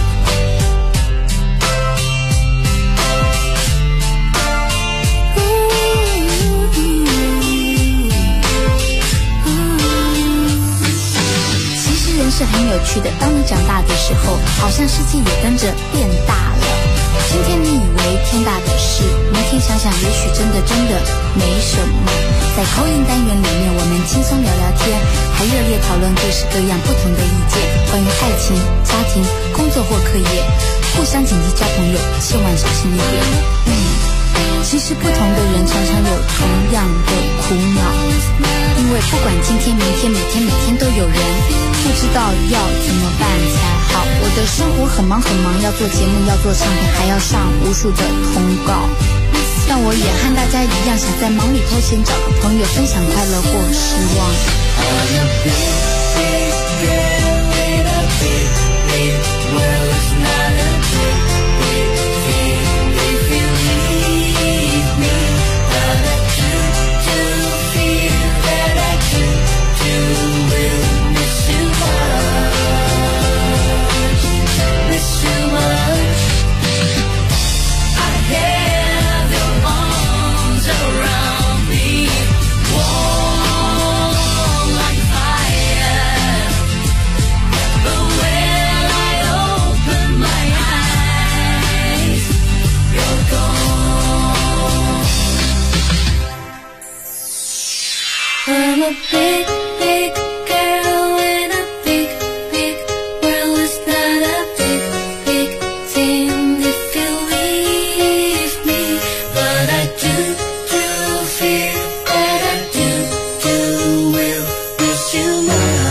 其实人是很有趣的，当你长大的时候，好像世界也跟着变大了。今天你以为天大的事，明天想想也许真的没什么。在口音单元里面，我们轻松聊聊天，还热烈讨论各式各样不同的意见，关于爱情、家庭、工作或课业，互相谨记交朋友，千万小心一点。其实不同的人常常有同样的苦恼，因为不管今天、明天、每天都有人，不知道要怎么办才好。我的生活很忙，要做节目，要做唱片，还要上无数的通告。但我也和大家一样，想在忙里偷闲，找个朋友分享快乐或失望。I'm a big, big girl in a big, big world. It's not a big, big thing if you leave me, but I do feel that I do will miss you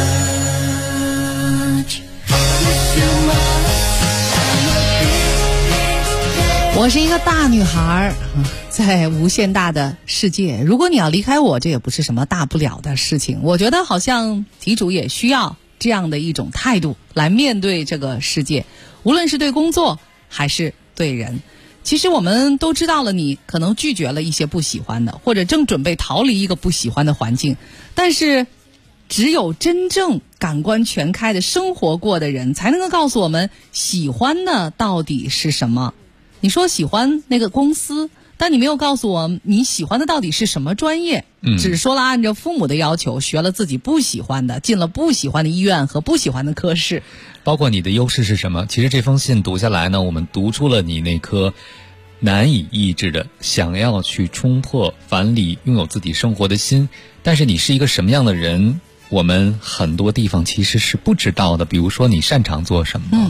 much, miss you much. 我是一个大女孩，在无限大的世界，如果你要离开我，这也不是什么大不了的事情。我觉得好像题主也需要这样的一种态度来面对这个世界，无论是对工作还是对人。其实我们都知道了，你可能拒绝了一些不喜欢的，或者正准备逃离一个不喜欢的环境，但是只有真正感官全开的生活过的人，才能够告诉我们喜欢的到底是什么。你说喜欢那个公司，但你没有告诉我你喜欢的到底是什么专业，只说了按照父母的要求学了自己不喜欢的，进了不喜欢的医院和不喜欢的科室。 包括你的优势是什么？其实这封信读下来呢，我们读出了你那颗难以抑制的想要去冲破樊篱拥有自己生活的心，但是你是一个什么样的人，我们很多地方其实是不知道的。比如说你擅长做什么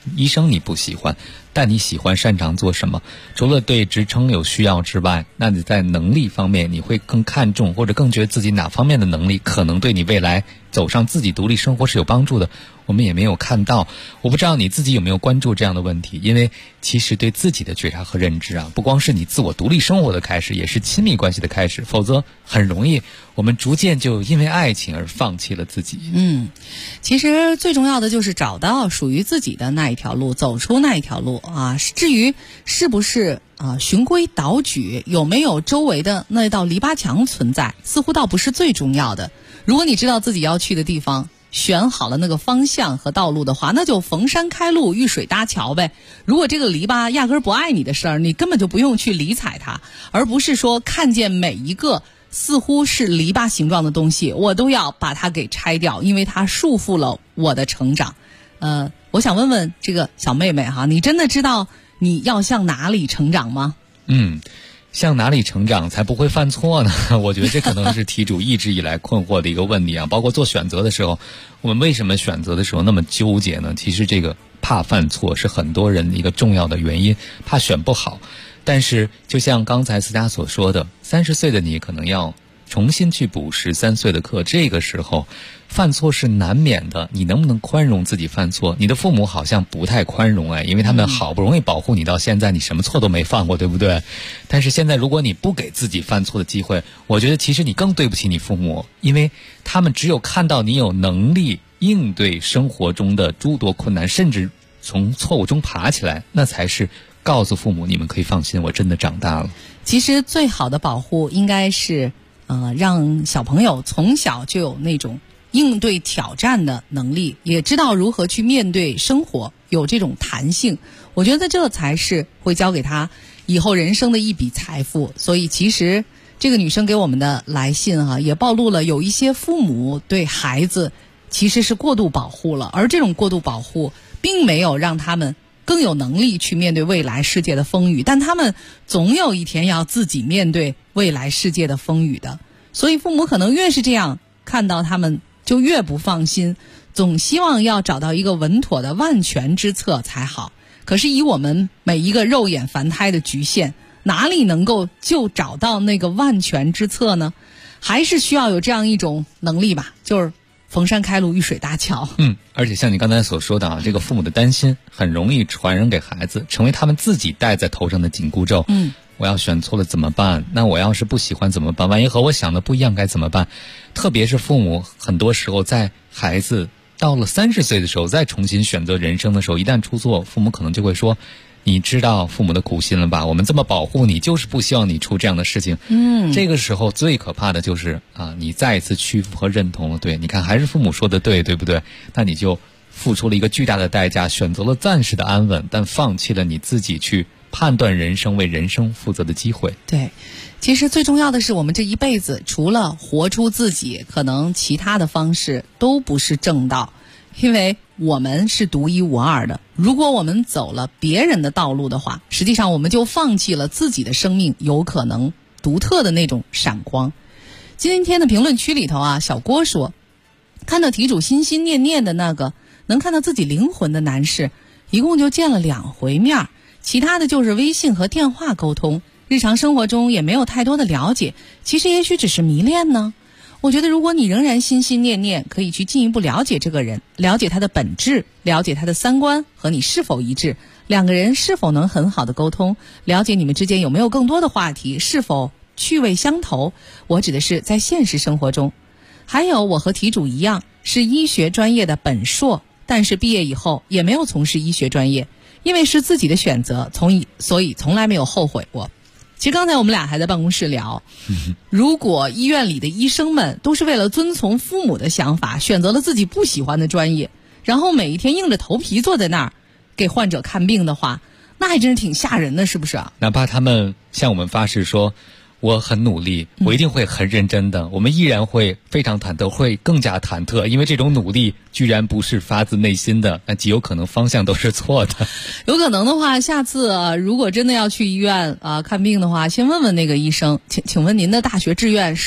医生你不喜欢，但你喜欢擅长做什么？除了对职称有需要之外，那你在能力方面你会更看重，或者更觉得自己哪方面的能力可能对你未来走上自己独立生活是有帮助的，我们也没有看到。我不知道你自己有没有关注这样的问题，因为其实对自己的觉察和认知啊，不光是你自我独立生活的开始，也是亲密关系的开始，否则很容易我们逐渐就因为爱情而放弃了自己。 其实最重要的就是找到属于自己的那一条路，走出那一条路啊。至于是不是循规蹈矩，有没有周围的那道篱笆墙存在，似乎倒不是最重要的。如果你知道自己要去的地方，选好了那个方向和道路的话，那就逢山开路，遇水搭桥呗。如果这个篱笆压根不爱你的事儿，你根本就不用去理睬它，而不是说看见每一个似乎是篱笆形状的东西，我都要把它给拆掉，因为它束缚了我的成长。我想问问这个小妹妹哈，你真的知道你要向哪里成长吗？ 向哪里成长才不会犯错呢？我觉得这可能是题主一直以来困惑的一个问题啊。包括做选择的时候，我们为什么选择的时候那么纠结呢？其实这个怕犯错是很多人一个重要的原因，怕选不好。但是就像刚才思佳所说的，30岁的你可能要重新去补13岁的课，这个时候犯错是难免的，你能不能宽容自己犯错？你的父母好像不太宽容因为他们好不容易保护你到现在，你什么错都没犯过，对不对？但是现在如果你不给自己犯错的机会，我觉得其实你更对不起你父母，因为他们只有看到你有能力应对生活中的诸多困难，甚至从错误中爬起来，那才是告诉父母你们可以放心，我真的长大了。 其实最好的保护应该是让小朋友从小就有那种应对挑战的能力，也知道如何去面对生活，有这种弹性。我觉得这才是会交给他以后人生的一笔财富。所以其实这个女生给我们的来信也暴露了有一些父母对孩子其实是过度保护了，而这种过度保护并没有让他们更有能力去面对未来世界的风雨，但他们总有一天要自己面对未来世界的风雨的。所以父母可能越是这样，看到他们就越不放心，总希望要找到一个稳妥的万全之策才好。可是以我们每一个肉眼凡胎的局限，哪里能够就找到那个万全之策呢？还是需要有这样一种能力吧，就是逢山开路，遇水搭桥。 而且像你刚才所说的这个父母的担心很容易传染给孩子，成为他们自己戴在头上的紧箍咒。我要选错了怎么办？那我要是不喜欢怎么办？万一和我想的不一样该怎么办？特别是父母很多时候在孩子到了30岁的时候再重新选择人生的时候，一旦出错，父母可能就会说，你知道父母的苦心了吧？我们这么保护你，就是不希望你出这样的事情。这个时候最可怕的就是你再一次屈服和认同了。对，你看还是父母说的对，对不对？那你就付出了一个巨大的代价，选择了暂时的安稳，但放弃了你自己去判断人生、为人生负责的机会。 对，其实最重要的是我们这一辈子除了活出自己，可能其他的方式都不是正道，因为我们是独一无二的。如果我们走了别人的道路的话，实际上我们就放弃了自己的生命有可能独特的那种闪光。今天的评论区里头小郭说，看到题主心心念念的那个能看到自己灵魂的男士，一共就见了2回面，其他的就是微信和电话沟通，日常生活中也没有太多的了解，其实也许只是迷恋呢。我觉得如果你仍然心心念念，可以去进一步了解这个人，了解他的本质，了解他的三观和你是否一致，两个人是否能很好的沟通，了解你们之间有没有更多的话题，是否趣味相投。我指的是在现实生活中。还有我和题主一样是医学专业的本硕，但是毕业以后也没有从事医学专业，因为是自己的选择，所以从来没有后悔过。其实刚才我们俩还在办公室聊，如果医院里的医生们都是为了遵从父母的想法，选择了自己不喜欢的专业，然后每一天硬着头皮坐在那儿给患者看病的话，那还真是挺吓人的，是不是啊？ 哪怕他们向我们发誓说我很努力，我一定会很认真的，我们依然会非常忐忑，会更加忐忑，因为这种努力居然不是发自内心的，那极有可能方向都是错的。 有可能的话，下次如果真的要去医院看病的话，先问问那个医生，请问您的大学志愿是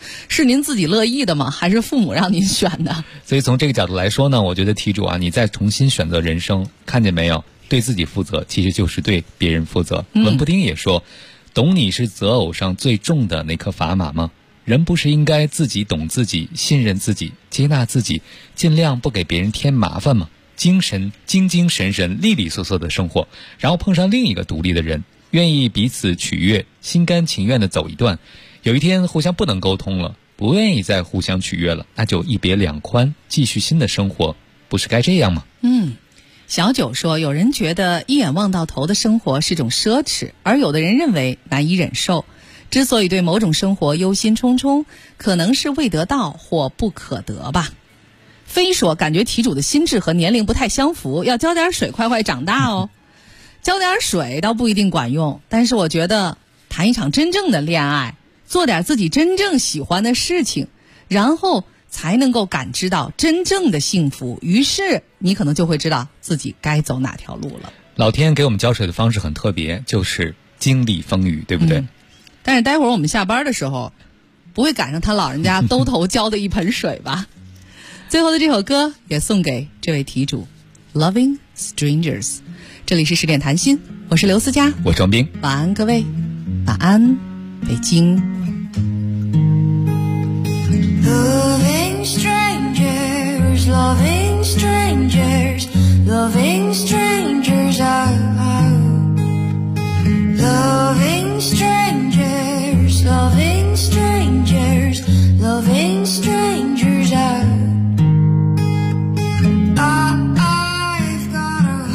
是您自己乐意的吗？还是父母让您选的？ 所以从这个角度来说呢，我觉得题主啊，你再重新选择人生，看见没有？对自己负责，其实就是对别人负责。文布丁也说，懂你是择偶上最重的那颗砝码吗？人不是应该自己懂自己，信任自己，接纳自己，尽量不给别人添麻烦吗？精神利利索索的生活，然后碰上另一个独立的人，愿意彼此取悦，心甘情愿的走一段，有一天互相不能沟通了，不愿意再互相取悦了，那就一别两宽，继续新的生活，不是该这样吗？ 小九说，有人觉得一眼望到头的生活是种奢侈，而有的人认为难以忍受。之所以对某种生活忧心忡忡，可能是未得到或不可得吧。非说感觉题主的心智和年龄不太相符，要浇点水快快长大哦。浇点水倒不一定管用，但是我觉得谈一场真正的恋爱，做点自己真正喜欢的事情，然后才能够感知到真正的幸福，于是你可能就会知道自己该走哪条路了。 老天给我们浇水的方式很特别，就是经历风雨，对不对？ 但是待会儿我们下班的时候不会赶上他老人家兜头浇的一盆水吧。最后的这首歌也送给这位题主 Loving Strangers。 这里是10点谈心，我是刘思佳， 我是王斌， 晚安各位，晚安北京。 Loving strangers, loving strangers, loving strangers are loving strangers, loving strangers, loving strangers are. I've got a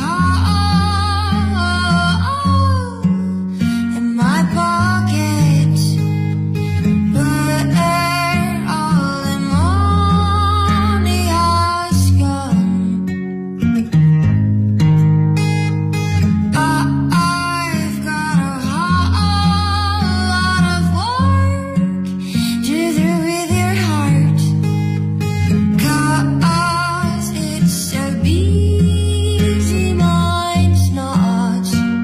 hole in my pocket where all the money has gone. I've got a whole lot of work to do with your heart, 'cause it's so busy, mine's not.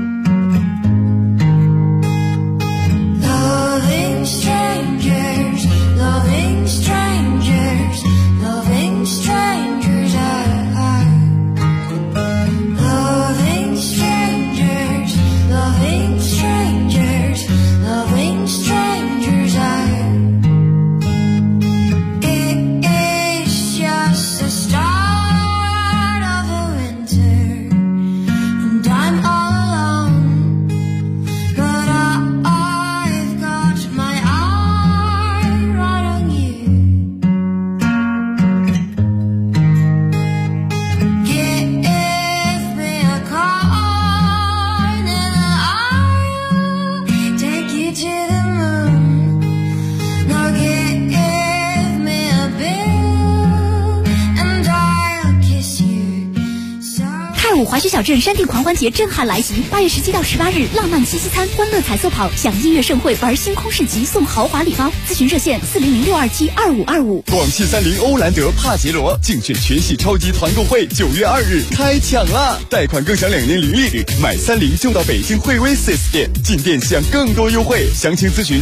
Loving strangers, loving strangers, loving strangers are. Loving strangers, loving strangers, loving strangers are. It's just the start of a winter, and I'm all alone, but I've got my eye right on you. Give me a card and I'll take you to the moon. Now give me a bill and I'll kiss you so. 泰武滑雪小镇山地狂欢节震撼来袭，8月17到18日，浪漫七夕餐、欢乐彩色跑、享音乐盛会、玩星空市集、送豪华礼包。咨询热线400-627-2525。 广汽30欧蓝德帕杰罗竞选全系超级团购会9月2日开抢啦！贷款更享2年零利率，买30就到北京惠威 4S 店，进店享更多优惠。详情咨询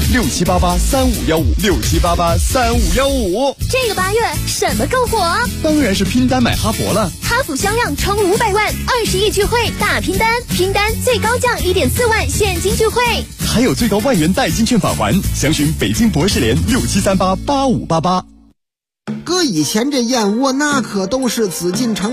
67883515，67883515。 这个8月什么更火？ 当然是拼单买哈佛了。 哈弗销量冲500万，20亿聚会大拼单，拼单最高降1.4万现金聚会， 还有最高1万元代金券返还。详询北京博士联67388588。 搁以前这燕窝那可都是紫禁城